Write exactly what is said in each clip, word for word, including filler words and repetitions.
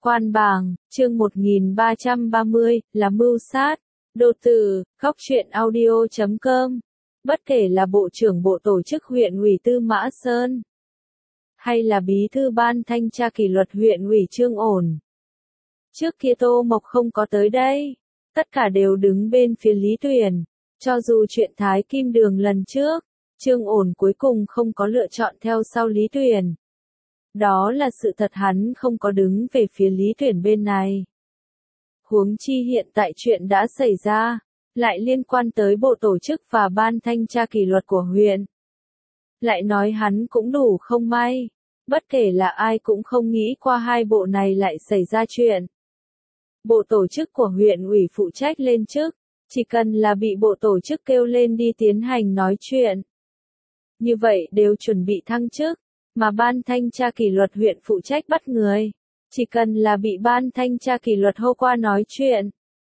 Quan bảng, chương một nghìn ba trăm ba mươi, là mưu sát. Đô từ, góc truyện audio chấm com. Bất kể là Bộ trưởng Bộ Tổ chức huyện ủy Tư Mã Sơn, hay là Bí thư Ban Thanh tra kỷ luật huyện ủy Trương Ổn. Trước kia Tô Mộc không có tới đây, tất cả đều đứng bên phía Lý Tuyển. Cho dù chuyện Thái Kim Đường lần trước, Trương Ổn cuối cùng không có lựa chọn theo sau Lý Tuyển. Đó là sự thật, hắn không có đứng về phía Lý Tuyển bên này. Huống chi hiện tại chuyện đã xảy ra, lại liên quan tới Bộ Tổ chức và Ban Thanh tra kỷ luật của huyện. Lại nói hắn cũng đủ không may, bất kể là ai cũng không nghĩ qua hai bộ này lại xảy ra chuyện. Bộ Tổ chức của huyện ủy phụ trách lên chức, chỉ cần là bị Bộ Tổ chức kêu lên đi tiến hành nói chuyện, như vậy đều chuẩn bị thăng chức. Mà Ban Thanh tra kỷ luật huyện phụ trách bắt người, chỉ cần là bị Ban Thanh tra kỷ luật hô qua nói chuyện,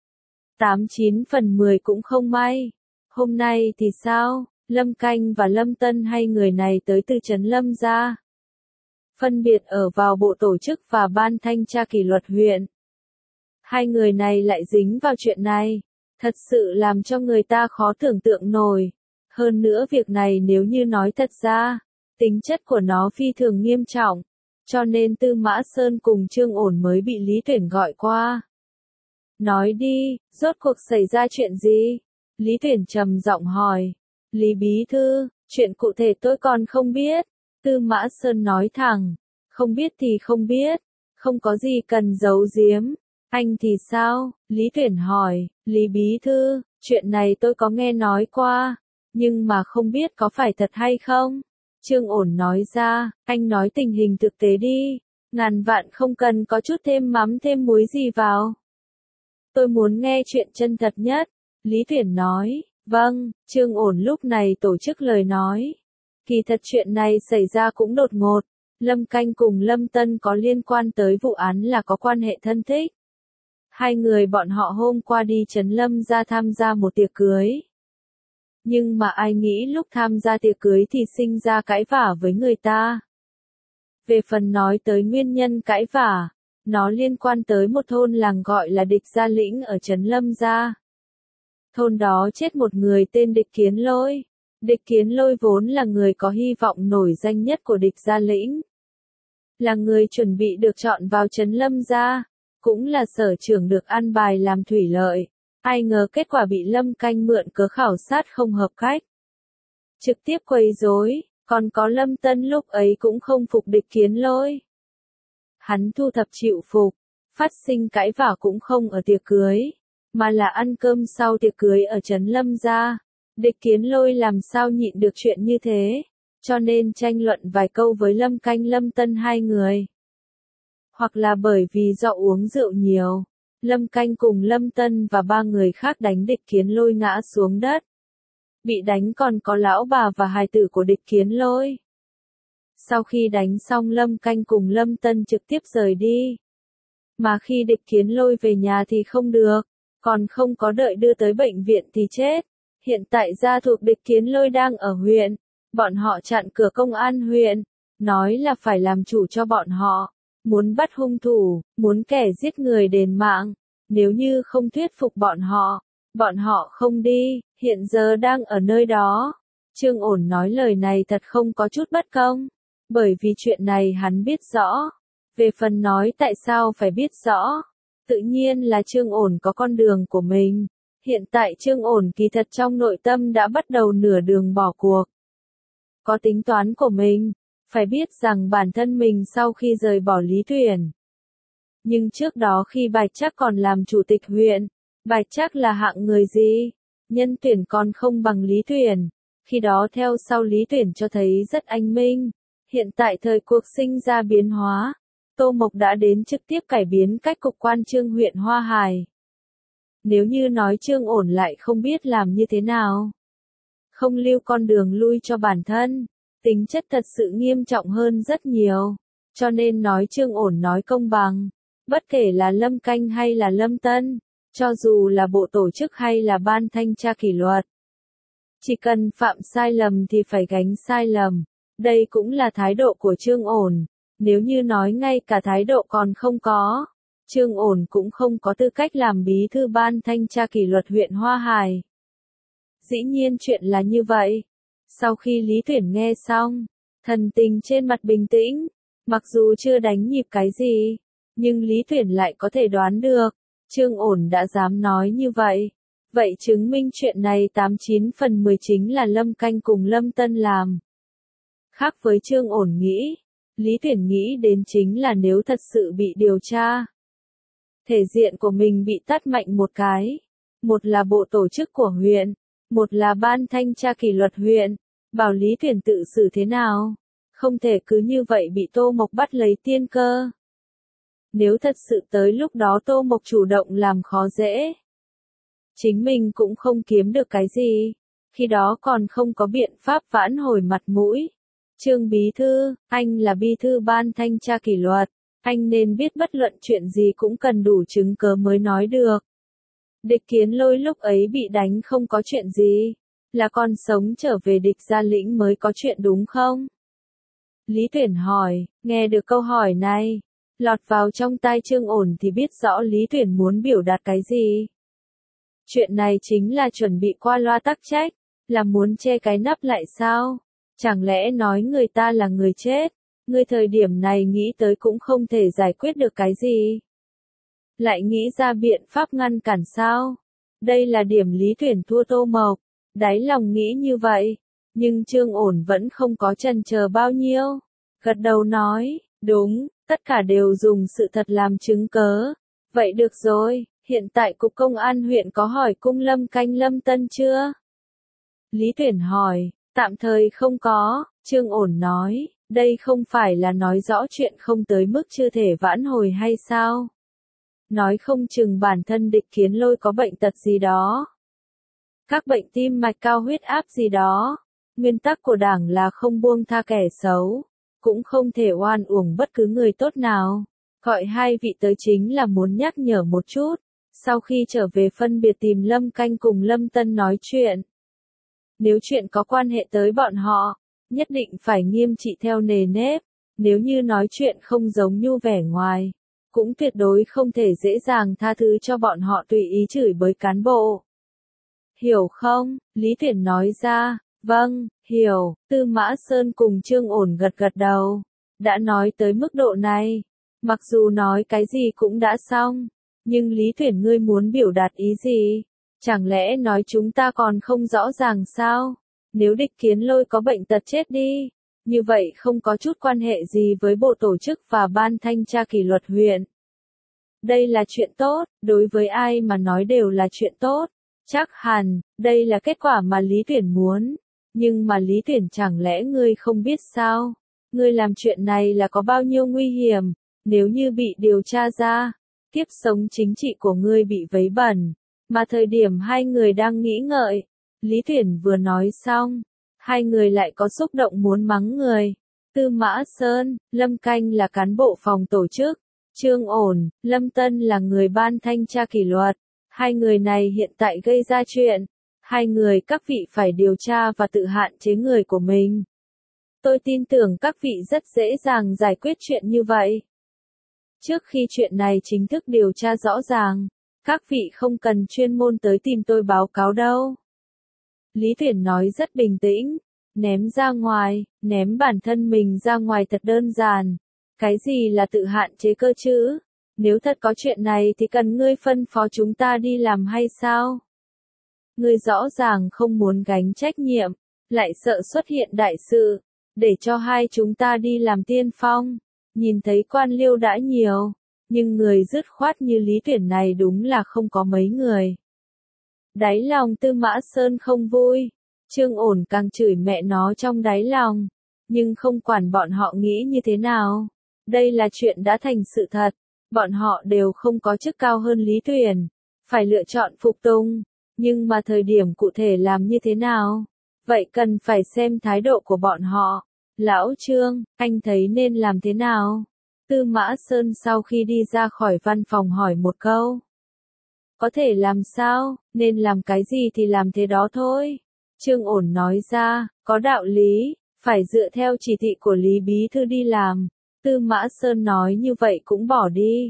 tám chín phần mười cũng không may. Hôm nay thì sao? Lâm Canh và Lâm Tân hai người này tới từ trấn Lâm gia, phân biệt ở vào Bộ Tổ chức và Ban Thanh tra kỷ luật huyện. Hai người này lại dính vào chuyện này, thật sự làm cho người ta khó tưởng tượng nổi. Hơn nữa việc này nếu như nói thật ra, tính chất của nó phi thường nghiêm trọng, cho nên Tư Mã Sơn cùng Trương Ổn mới bị Lý Tuyển gọi qua. Nói đi, rốt cuộc xảy ra chuyện gì? Lý Tuyển trầm giọng hỏi. Lý Bí Thư, chuyện cụ thể tôi còn không biết. Tư Mã Sơn nói thẳng, không biết thì không biết, không có gì cần giấu giếm. Anh thì sao? Lý Tuyển hỏi. Lý Bí Thư, chuyện này tôi có nghe nói qua, nhưng mà không biết có phải thật hay không. Trương Ổn nói ra, anh nói tình hình thực tế đi, ngàn vạn không cần có chút thêm mắm thêm muối gì vào. Tôi muốn nghe chuyện chân thật nhất. Lý Tuyển nói, vâng. Trương Ổn lúc này tổ chức lời nói. Kỳ thật chuyện này xảy ra cũng đột ngột, Lâm Canh cùng Lâm Tân có liên quan tới vụ án là có quan hệ thân thích. Hai người bọn họ hôm qua đi trấn Lâm gia tham gia một tiệc cưới. Nhưng mà ai nghĩ lúc tham gia tiệc cưới thì sinh ra cãi vã với người ta. Về phần nói tới nguyên nhân cãi vã, nó liên quan tới một thôn làng gọi là Địch Gia Lĩnh ở trấn Lâm gia. Thôn đó chết một người tên Địch Kiến Lôi. Địch Kiến Lôi vốn là người có hy vọng nổi danh nhất của Địch Gia Lĩnh. Là người chuẩn bị được chọn vào trấn Lâm gia, cũng là sở trưởng được an bài làm thủy lợi. Ai ngờ kết quả bị Lâm Canh mượn cớ khảo sát không hợp cách, trực tiếp quấy rối, còn có Lâm Tân lúc ấy cũng không phục Địch Kiến Lôi. Hắn thu thập chịu phục, phát sinh cãi vã cũng không ở tiệc cưới, mà là ăn cơm sau tiệc cưới ở trấn Lâm gia. Địch Kiến Lôi làm sao nhịn được chuyện như thế, cho nên tranh luận vài câu với Lâm Canh Lâm Tân hai người. Hoặc là bởi vì do uống rượu nhiều, Lâm Canh cùng Lâm Tân và ba người khác đánh Địch Kiến Lôi ngã xuống đất. Bị đánh còn có lão bà và hài tử của Địch Kiến Lôi. Sau khi đánh xong Lâm Canh cùng Lâm Tân trực tiếp rời đi. Mà khi Địch Kiến Lôi về nhà thì không được, còn không có đợi đưa tới bệnh viện thì chết. Hiện tại gia thuộc Địch Kiến Lôi đang ở huyện, bọn họ chặn cửa công an huyện, nói là phải làm chủ cho bọn họ. Muốn bắt hung thủ, muốn kẻ giết người đền mạng, nếu như không thuyết phục bọn họ, bọn họ không đi, hiện giờ đang ở nơi đó. Trương Ổn nói lời này thật không có chút bất công, bởi vì chuyện này hắn biết rõ. Về phần nói tại sao phải biết rõ, tự nhiên là Trương Ổn có con đường của mình. Hiện tại Trương Ổn kỳ thật trong nội tâm đã bắt đầu nửa đường bỏ cuộc. Có tính toán của mình. Phải biết rằng bản thân mình sau khi rời bỏ Lý Tuyển. Nhưng trước đó khi Bạch Trác còn làm chủ tịch huyện, Bạch Trác là hạng người gì? Nhân tuyển còn không bằng Lý Tuyển. Khi đó theo sau Lý Tuyển cho thấy rất anh minh. Hiện tại thời cuộc sinh ra biến hóa. Tô Mộc đã đến trực tiếp cải biến cách cục quan Trương huyện Hoa Hải. Nếu như nói Trương Ổn lại không biết làm như thế nào, không lưu con đường lui cho bản thân, tính chất thật sự nghiêm trọng hơn rất nhiều, cho nên nói Trương Ổn nói công bằng, bất kể là Lâm Canh hay là Lâm Tân, cho dù là Bộ Tổ chức hay là Ban Thanh tra kỷ luật, chỉ cần phạm sai lầm thì phải gánh sai lầm, đây cũng là thái độ của Trương Ổn, nếu như nói ngay cả thái độ còn không có, Trương Ổn cũng không có tư cách làm bí thư ban thanh tra kỷ luật huyện Hoa Hải. Dĩ nhiên chuyện là như vậy. Sau khi Lý Tuyển nghe xong, thần tình trên mặt bình tĩnh, mặc dù chưa đánh nhịp cái gì, nhưng Lý Tuyển lại có thể đoán được, Trương Ổn đã dám nói như vậy. Vậy chứng minh chuyện này tám chín phần mười chính là Lâm Canh cùng Lâm Tân làm. Khác với Trương Ổn nghĩ, Lý Tuyển nghĩ đến chính là nếu thật sự bị điều tra, thể diện của mình bị tát mạnh một cái. Một là bộ tổ chức của huyện, một là ban thanh tra kỷ luật huyện, bảo Lý Tuyển tự xử thế nào. Không thể cứ như vậy bị Tô Mộc bắt lấy tiên cơ. Nếu thật sự tới lúc đó Tô Mộc chủ động làm khó dễ, chính mình cũng không kiếm được cái gì, khi đó còn không có biện pháp vãn hồi mặt mũi. Trương bí thư, anh là bí thư ban thanh tra kỷ luật, anh nên biết bất luận chuyện gì cũng cần đủ chứng cớ mới nói được. Địch Kiến Lôi lúc ấy bị đánh không có chuyện gì, là còn sống trở về địch Gia Lĩnh mới có chuyện đúng không? Lý Tuyển hỏi, nghe được câu hỏi này, lọt vào trong tai Trương Ổn thì biết rõ Lý Tuyển muốn biểu đạt cái gì. Chuyện này chính là chuẩn bị qua loa tắc trách, là muốn che cái nắp lại sao? Chẳng lẽ nói người ta là người chết, người thời điểm này nghĩ tới cũng không thể giải quyết được cái gì? Lại nghĩ ra biện pháp ngăn cản sao? Đây là điểm Lý Tuyển thua Tô Mộc, đáy lòng nghĩ như vậy, nhưng Trương Ổn vẫn không có chần chờ bao nhiêu, gật đầu nói, đúng, tất cả đều dùng sự thật làm chứng cớ. Vậy được rồi, hiện tại Cục Công an huyện có hỏi cung Lâm Canh Lâm Tân chưa? Lý Tuyển hỏi, tạm thời không có, Trương Ổn nói, đây không phải là nói rõ chuyện không tới mức chưa thể vãn hồi hay sao? Nói không chừng bản thân Địch Kiến Lôi có bệnh tật gì đó. Các bệnh tim mạch cao huyết áp gì đó. Nguyên tắc của Đảng là không buông tha kẻ xấu, cũng không thể oan uổng bất cứ người tốt nào. Gọi hai vị tới chính là muốn nhắc nhở một chút, sau khi trở về phân biệt tìm Lâm Canh cùng Lâm Tân nói chuyện. Nếu chuyện có quan hệ tới bọn họ, nhất định phải nghiêm trị theo nề nếp, nếu như nói chuyện không giống như vẻ ngoài, cũng tuyệt đối không thể dễ dàng tha thứ cho bọn họ tùy ý chửi bới cán bộ. Hiểu không? Lý Tuyển nói ra, vâng, hiểu, Tư Mã Sơn cùng Trương Ổn gật gật đầu, đã nói tới mức độ này, mặc dù nói cái gì cũng đã xong, nhưng Lý Tuyển ngươi muốn biểu đạt ý gì? Chẳng lẽ nói chúng ta còn không rõ ràng sao? Nếu Địch Kiến Lôi có bệnh tật chết đi, như vậy không có chút quan hệ gì với bộ tổ chức và ban thanh tra kỷ luật huyện. Đây là chuyện tốt, đối với ai mà nói đều là chuyện tốt. Chắc hẳn, đây là kết quả mà Lý Tuyển muốn. Nhưng mà Lý Tuyển chẳng lẽ ngươi không biết sao? Ngươi làm chuyện này là có bao nhiêu nguy hiểm, nếu như bị điều tra ra, kiếp sống chính trị của ngươi bị vấy bẩn. Mà thời điểm hai người đang nghĩ ngợi, Lý Tuyển vừa nói xong, hai người lại có xúc động muốn mắng người. Tư Mã Sơn, Lâm Canh là cán bộ phòng tổ chức, Trương Ổn, Lâm Tân là người ban thanh tra kỷ luật. Hai người này hiện tại gây ra chuyện, hai người các vị phải điều tra và tự hạn chế người của mình. Tôi tin tưởng các vị rất dễ dàng giải quyết chuyện như vậy. Trước khi chuyện này chính thức điều tra rõ ràng, các vị không cần chuyên môn tới tìm tôi báo cáo đâu. Lý Tuyển nói rất bình tĩnh, ném ra ngoài, ném bản thân mình ra ngoài thật đơn giản. Cái gì là tự hạn chế cơ chứ? Nếu thật có chuyện này thì cần ngươi phân phó chúng ta đi làm hay sao? Ngươi rõ ràng không muốn gánh trách nhiệm, lại sợ xuất hiện đại sự, để cho hai chúng ta đi làm tiên phong. Nhìn thấy quan liêu đã nhiều, nhưng người dứt khoát như Lý Tuyển này đúng là không có mấy người. Đáy lòng Tư Mã Sơn không vui, Trương Ổn càng chửi mẹ nó trong đáy lòng, nhưng không quản bọn họ nghĩ như thế nào. Đây là chuyện đã thành sự thật. Bọn họ đều không có chức cao hơn Lý Tuyển, phải lựa chọn phục tùng, nhưng mà thời điểm cụ thể làm như thế nào, vậy cần phải xem thái độ của bọn họ. Lão Trương, anh thấy nên làm thế nào? Tư Mã Sơn sau khi đi ra khỏi văn phòng hỏi một câu. Có thể làm sao, nên làm cái gì thì làm thế đó thôi. Trương Ổn nói ra, có đạo lý, phải dựa theo chỉ thị của Lý Bí Thư đi làm. Tư Mã Sơn nói như vậy cũng bỏ đi.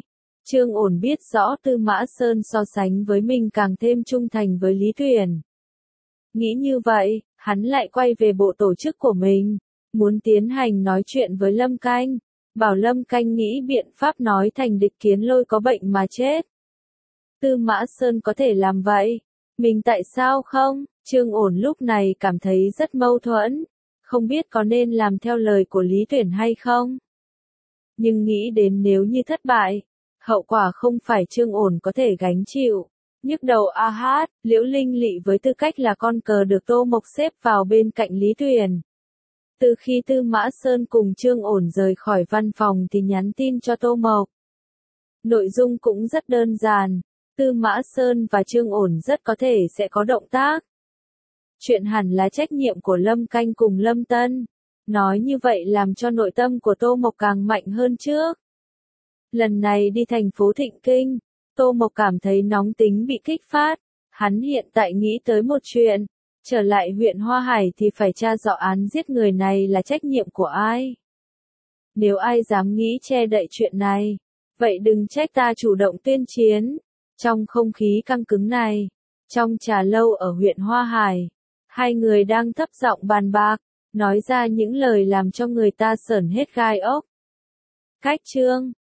Trương Ổn biết rõ Tư Mã Sơn so sánh với mình càng thêm trung thành với Lý Tuyển. Nghĩ như vậy, hắn lại quay về bộ tổ chức của mình, muốn tiến hành nói chuyện với Lâm Canh, bảo Lâm Canh nghĩ biện pháp nói thành địch Kiến Lôi có bệnh mà chết. Tư Mã Sơn có thể làm vậy, mình tại sao không? Trương Ổn lúc này cảm thấy rất mâu thuẫn, không biết có nên làm theo lời của Lý Tuyển hay không. Nhưng nghĩ đến nếu như thất bại, hậu quả không phải Trương Ổn có thể gánh chịu. Nhức đầu a hát, Liễu Linh Lị với tư cách là con cờ được Tô Mộc xếp vào bên cạnh Lý Tuyển. Từ khi Tư Mã Sơn cùng Trương Ổn rời khỏi văn phòng thì nhắn tin cho Tô Mộc. Nội dung cũng rất đơn giản, Tư Mã Sơn và Trương Ổn rất có thể sẽ có động tác. Chuyện hẳn là trách nhiệm của Lâm Canh cùng Lâm Tân. Nói như vậy làm cho nội tâm của Tô Mộc càng mạnh hơn trước. Lần này đi thành phố Thịnh Kinh, Tô Mộc cảm thấy nóng tính bị kích phát. Hắn hiện tại nghĩ tới một chuyện, trở lại huyện Hoa Hải thì phải tra rõ án giết người này là trách nhiệm của ai. Nếu ai dám nghĩ che đậy chuyện này, vậy đừng trách ta chủ động tuyên chiến. Trong không khí căng cứng này, trong trà lâu ở huyện Hoa Hải, hai người đang thấp giọng bàn bạc, nói ra những lời làm cho người ta sởn hết gai ốc. Cách chương